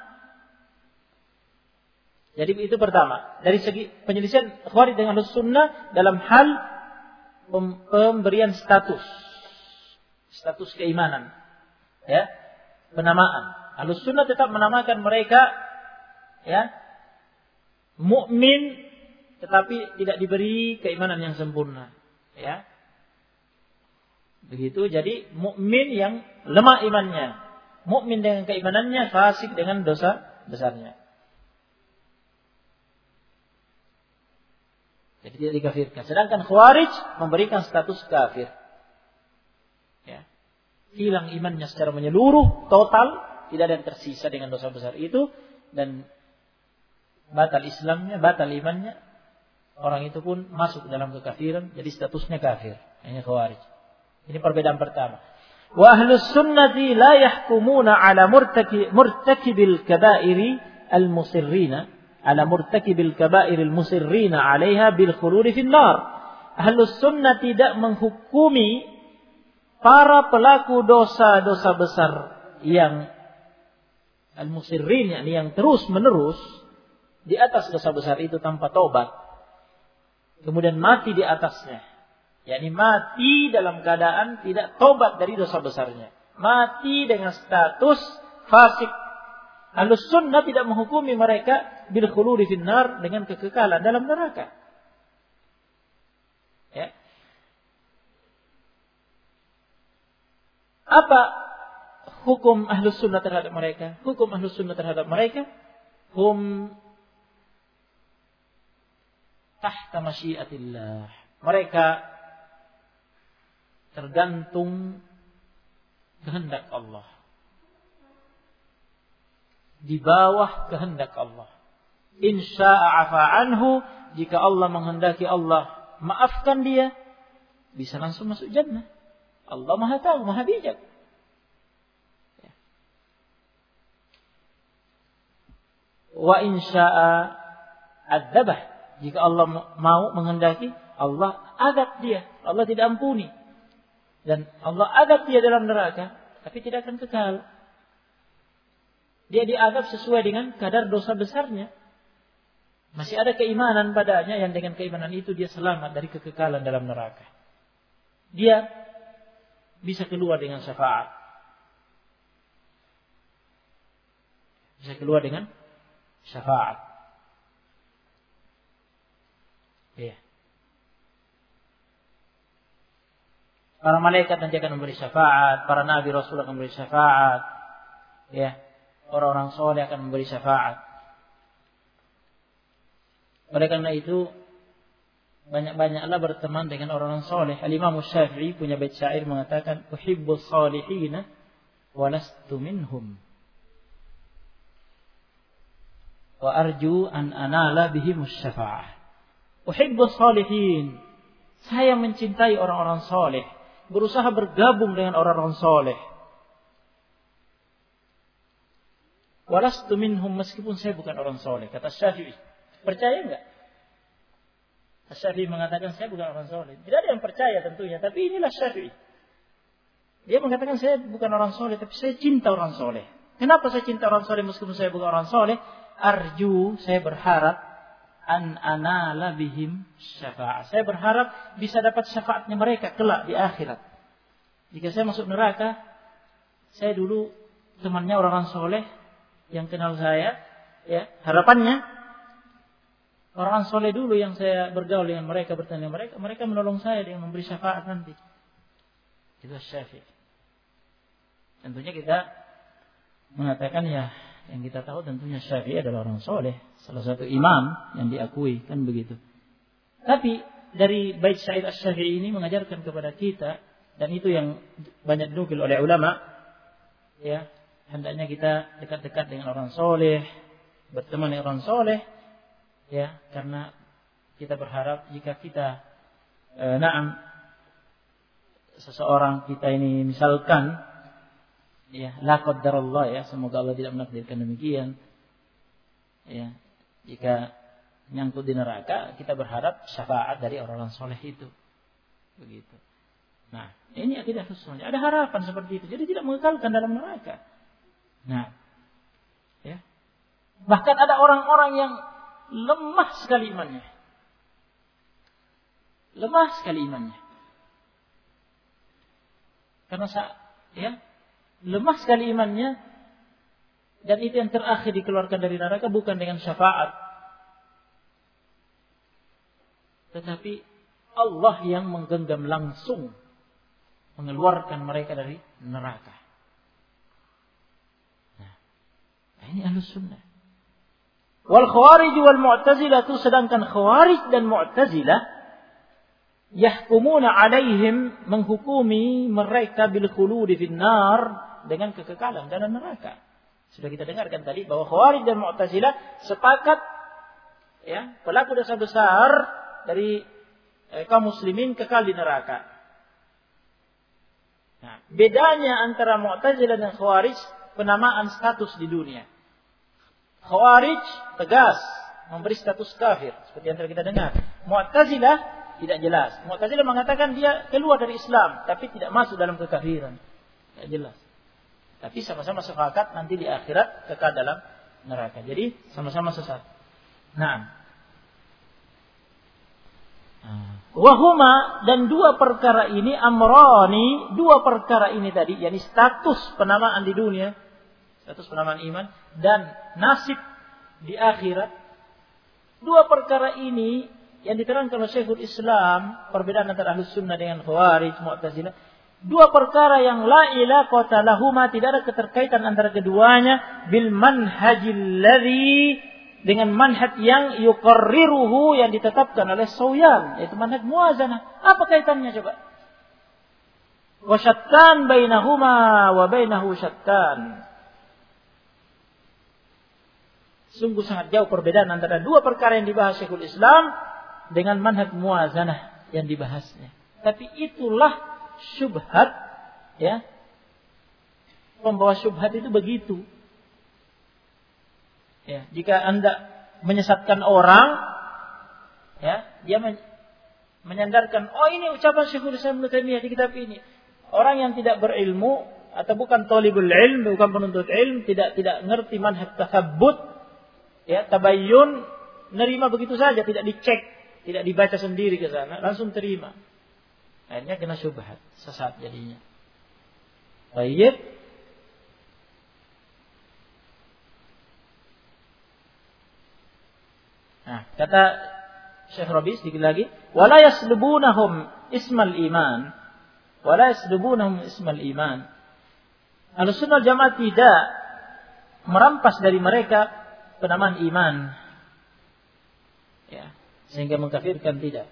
jadi itu pertama, dari segi penyelisihan khawarij dengan ahlus sunnah dalam hal pemberian status keimanan, ya, penamaan. Ahlus sunnah tetap menamakan mereka, ya, mukmin, tetapi tidak diberi keimanan yang sempurna, ya. Begitu, jadi mukmin yang lemah imannya, mukmin dengan keimanannya, fasik dengan dosa besarnya. Jadi tidak dikafirkan. Sedangkan khawarij memberikan status kafir, ya. Hilang imannya secara menyeluruh, total, tidak ada yang tersisa dengan dosa besar itu, dan batal Islamnya, batal imannya, orang itu pun masuk dalam kekafiran, jadi statusnya kafir. Ini khawarij. Ini perbedaan pertama. Wa ahlus sunnati la yahkumuna ala murtakibil kabairi al-musirrina, ala murtakibil kabairi al-musirrina 'alaiha bil khuludi fin nar. Ahlus sunnah tidak menghukumi para pelaku dosa-dosa besar yang al-musirrin, yakni yang terus-menerus di atas dosa besar itu tanpa taubat, kemudian mati di atasnya, yakni mati dalam keadaan tidak taubat dari dosa besarnya, mati dengan status fasik. Ahlus sunnah tidak menghukumi mereka bil khuludi finnar, dengan kekekalan dalam neraka, ya. Apa hukum ahlus sunnah terhadap mereka? Hukum ahlus sunnah terhadap mereka, hum tahta masyiatillah, mereka tergantung kehendak Allah, di bawah kehendak Allah. Insya'a afa anhu, jika Allah menghendaki, Allah maafkan dia, bisa langsung masuk jannah. Allah Maha tahu, Maha bijak. Wa insya'a adzabah, jika Allah mau menghendaki, Allah azab dia, Allah tidak ampuni, dan Allah azab dia dalam neraka, tapi tidak akan kekal. Dia diazab sesuai dengan kadar dosa besarnya. Masih ada keimanan padanya, yang dengan keimanan itu dia selamat dari kekekalan dalam neraka. Dia bisa keluar dengan syafaat, bisa keluar dengan syafaat, ya. Para malaikat nanti akan memberi syafaat, para nabi rasul akan memberi syafaat, ya. Orang-orang soleh akan memberi syafaat. Oleh karena itu, banyak-banyaklah berteman dengan orang-orang soleh. Al-Imam Syafi'i punya bait syair mengatakan, uhibbus salihina wa lastu minhum, wa arju an anala bihimus syafa'ah. Uhibbus salihin, saya mencintai orang-orang soleh, berusaha bergabung dengan orang-orang soleh. Walastu minhum, meskipun saya bukan orang soleh, kata Syafi'i. Percaya enggak? Syafi'i mengatakan saya bukan orang soleh. Tidak ada yang percaya tentunya, tapi inilah Syafi'i. Dia mengatakan saya bukan orang soleh, tapi saya cinta orang soleh. Kenapa saya cinta orang soleh meskipun saya bukan orang soleh? Arju, saya berharap an anala bihim syafa'ah. Saya berharap bisa dapat syafaatnya mereka kelak di akhirat. Jika saya masuk neraka, saya dulu temannya orang-orang soleh yang kenal saya, ya, harapannya orang soleh dulu yang saya bergaul dengan mereka, bertanya dengan mereka menolong saya dengan memberi syafaat nanti. Itu Syafi'i. Tentunya kita mengatakan ya, yang kita tahu tentunya Syafi'i adalah orang soleh, salah satu imam yang diakui, kan begitu. Tapi dari bait Sa'id Asy-Syafi'i ini mengajarkan kepada kita, dan itu yang banyak dinukil oleh ulama, ya, hendaknya kita dekat-dekat dengan orang soleh, berteman dengan orang soleh, ya, karena kita berharap jika kita seseorang kita ini misalkan, ya, la qaddarallah, ya, semoga Allah tidak menakdirkan demikian, ya, jika nyangkut di neraka, kita berharap syafaat dari orang-orang soleh itu, begitu. Nah, ini akidah sunnah. Ada harapan seperti itu, jadi tidak mengekalkan dalam neraka. Nah, ya, bahkan ada orang-orang yang lemah sekali imannya, karena ya, lemah sekali imannya, dan itu yang terakhir dikeluarkan dari neraka bukan dengan syafaat, tetapi Allah yang menggenggam langsung mengeluarkan mereka dari neraka. Nah, ini Ahlus Sunnah. Wal Khawarij wal Mu'tazilah, itu sedangkan Khawarij dan Mu'tazilah yahkumuna alaihim, menghukumi mereka bil khuludi finnar, dengan kekekalan dalam neraka. Sudah kita dengarkan tadi bahwa Khawarij dan Mu'tazilah sepakat, ya, pelaku dosa besar dari kaum muslimin kekal di neraka. Nah, bedanya antara Mu'tazilah dan Khawarij penamaan status di dunia. Khawarij tegas memberi status kafir seperti yang telah kita dengar. Mu'tazilah tidak jelas. Mu'tazilah mengatakan dia keluar dari Islam tapi tidak masuk dalam kekafiran. Tidak jelas. Tapi sama-sama sepakat nanti di akhirat kekal dalam neraka. Jadi sama-sama sesat. Nah, wahuma, dan dua perkara ini amrani, dua perkara ini tadi, yakni status penamaan di dunia, status penamaan iman, dan nasib di akhirat. Dua perkara ini yang diterangkan oleh Syekhul Islam, perbedaan antara Ahlus Sunnah dengan Khawarij, Mu'tazilah. Dua perkara yang la ilaqata lahuma, tidak ada keterkaitan antara keduanya, bil manhajil ladzi, dengan manhaj yang yuqarriruhu, yang ditetapkan oleh Sawyan, yaitu manhaj muwazanah. Apa kaitannya coba? Wa syattan bainahuma wa bainahu syattan. Sungguh sangat jauh perbedaan antara dua perkara yang dibahas Syekhul Islam dengan manhaj muwazanah yang dibahasnya. Tapi itulah syubhat, ya. Pembawa syubhat itu begitu. Ya, jika Anda menyesatkan orang, ya, dia menyandarkan, oh ini ucapan Syekhul Islam Ibnu Taimiyah di kitab ini. Orang yang tidak berilmu atau bukan thalibul ilm, bukan penuntut ilm, tidak ngerti manhaj tasabbut, ya, tabayyun, nerima begitu saja, tidak dicek, tidak dibaca sendiri ke sana, langsung terima. Akhirnya kena syubhat, sesat jadinya. Baik. Nah, kata Syekh Rabi sedikit lagi, wala yaslubunahum ismal iman. Wala yaslubunahum ismal iman. Ahlussunnah Jamaah tidak merampas dari mereka penamaan iman. Ya, sehingga mengkafirkan, tidak.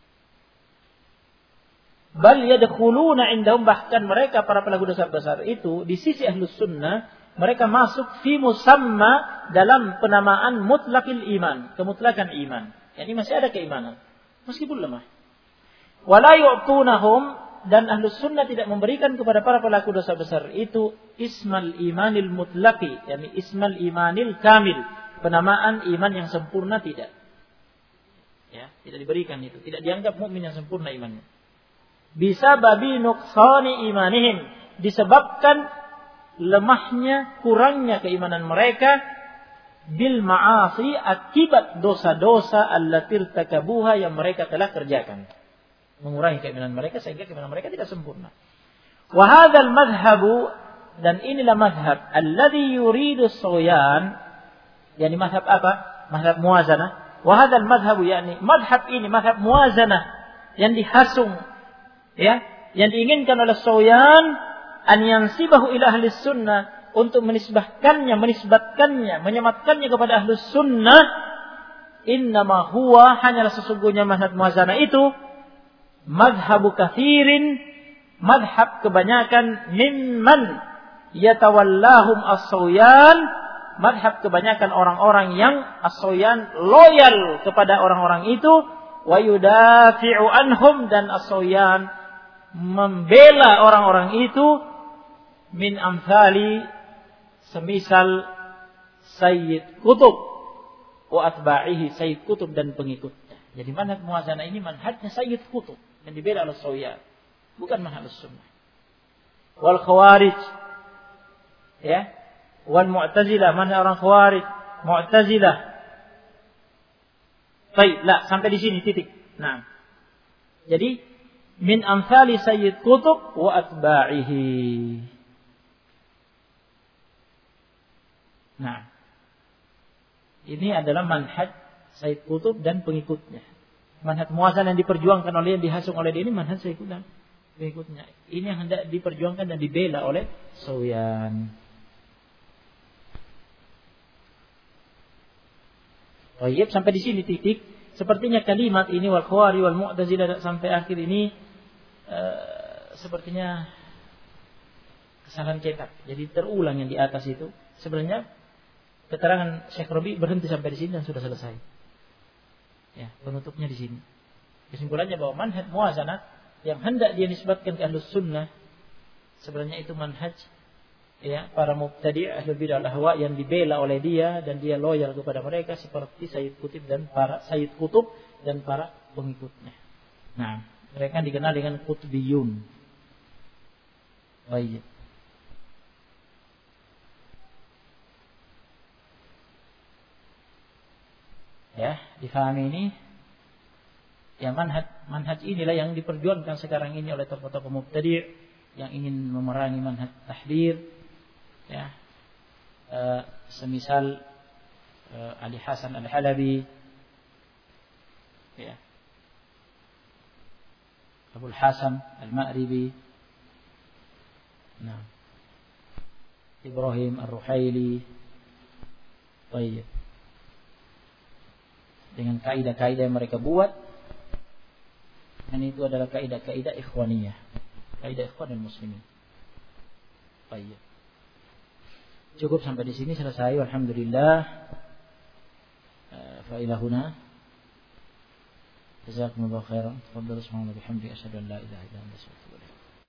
Bal yadkhuluna indahum, bahkan mereka para pelaku dosa besar itu di sisi Ahlussunnah mereka masuk fi musamma, dalam penamaan mutlaqil iman, kemutlakan iman. Yani masih ada keimanan meskipun lemah. Wala yu'tunahum, dan Ahlus Sunnah tidak memberikan kepada para pelaku dosa besar itu ismal imanil mutlaqi, yakni ismal imanil kamil, penamaan iman yang sempurna tidak. Ya, tidak diberikan itu, tidak dianggap mukmin yang sempurna imannya. Bisa babi nuqsani imanihim, disebabkan lemahnya, kurangnya keimanan mereka bil ma'asi, akibat dosa-dosa allatir takabuha yang mereka telah kerjakan. Mengurangi keimanan mereka sehingga keimanan mereka tidak sempurna. Wa hadzal madhhabu, dan inilah madhab alladhi yuridu as-sughyan, yakni madhab apa? Madhab muwazanah. Wa hadzal madhhabu, yakni madhab ini madhab muwazanah yang dihasung, ya, yang diinginkan oleh Sughyan, an yansibahu ila ahli sunnah, untuk menisbatkannya, menyematkannya kepada ahli sunnah. Innama huwa, hanyalah sesungguhnya madhab muwazanah itu madhabu kathirin, madhab kebanyakan, mimman yatawallahum as-Sughyan, madhab kebanyakan orang-orang yang as-Sughyan loyal kepada orang-orang itu, wa yudafi'u anhum, dan as-Sughyan membela orang-orang itu, min amthali, semisal Sayyid Qutb wa atba'ihi, Sayyid Qutb dan pengikutnya. Jadi manhaj muwazanah ini manhajnya Sayyid Qutb yang dibela oleh Sughyan, bukan manhaj sunnah. Wal khawarij, ya, wal mu'tazilah, mana orang khawarij, mu'tazilah. Baik, sampai di sini titik. Nah, jadi min amsali Sayyid Qutb wa atba'ihi. Nah, ini adalah manhaj Sayyid Qutb dan pengikutnya. Manhaj muwazanah yang diperjuangkan oleh, yang dihasung oleh dia, ini manhaj Sayyid Qutb dan pengikutnya. Ini yang hendak diperjuangkan dan dibela oleh Sughyan. Baik, sampai di sini titik. Sepertinya kalimat ini wal khawari wal mu'tazilah sampai akhir ini sepertinya kesalahan cetak. Jadi terulang yang di atas itu. Sebenarnya keterangan Syekh Rabi berhenti sampai di sini dan sudah selesai. Ya, penutupnya di sini. Kesimpulannya bahwa manhaj muwazanah yang hendak dia nisbatkan ke Ahlus Sunnah sebenarnya itu manhaj, ya, para mubtadi' ahlul bid'ah al-ahwa yang dibela oleh dia dan dia loyal kepada mereka seperti Sayyid Qutb dan para pengikutnya. Nah, mereka dikenal dengan Qutbiyun. Baik. Ya, difahami ini. Ya, manhaj inilah yang diperjuangkan sekarang ini oleh tokoh-tokoh mubtadi' yang ingin memerangi manhaj tahdir. Ya, semisal Ali Hasan Al-Halabi, ya, Abul Hasan Al-Ma'ribi, nah, Ibrahim Ar-Ruhaili. Baik. Dengan kaidah-kaidah yang mereka buat, dan itu adalah kaidah-kaidah ikhwaniyah, kaidah ikhwanul muslimin. Baik. Cukup sampai di sini, selesai. Alhamdulillah. Fa ila huna. Jazakumullahu khairan. Tafadhalu subhanallahi wa bihamdihi, asyhadu an la ilaha illa anta, astaghfiruka wa atubu ilaik.